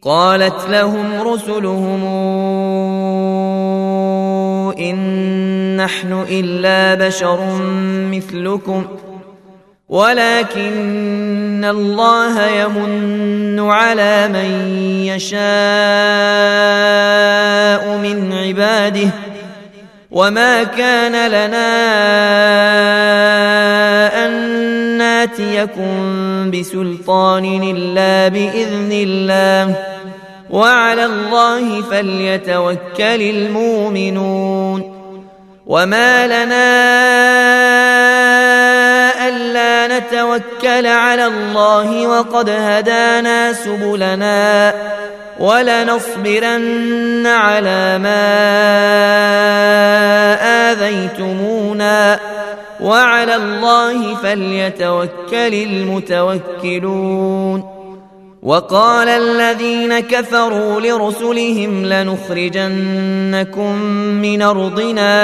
قالت لهم رسلهم إن نحن إلا بشر مثلكم ولكن الله يمن على من يشاء من عباده وما كان لنا أن ناتيكم بسلطان إلا بإذن الله وعلى الله فليتوكل المؤمنون وما لنا ألا نتوكل على الله وقد هدانا سبلنا ولنصبرن على ما آذيتمونا وعلى الله فليتوكل المتوكلون وقال الذين كفروا لرسلهم لنخرجنكم من أرضنا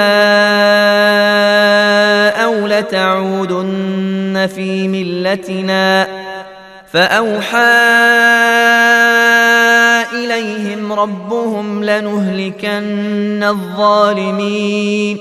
أو لتعودن في ملتنا فأوحى إليهم ربهم لنهلكن الظالمين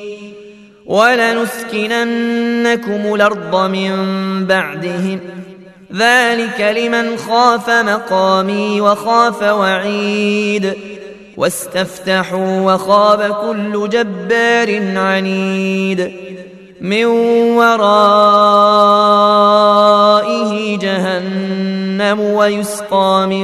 ولنسكننكم الأرض من بعدهم ذلك لمن خاف مقامي وخاف وعيد واستفتحوا وخاب كل جبار عنيد من ورائه جهنم ويسقى من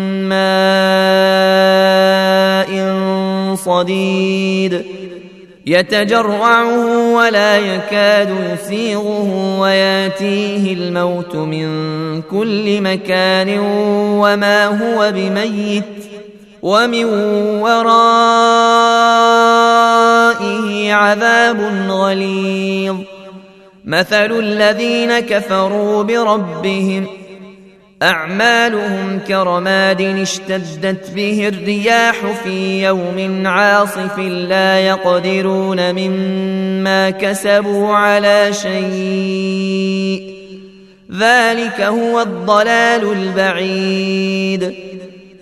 ماء صديد يتجرعه ولا يكاد يسيغه وياتيه الموت من كل مكان وما هو بميت ومن ورائه عذاب غليظ مثل الذين كفروا بربهم أعمالهم كرماد اشتدت به الرياح في يوم عاصف لا يقدرون مما كسبوا على شيء ذلك هو الضلال البعيد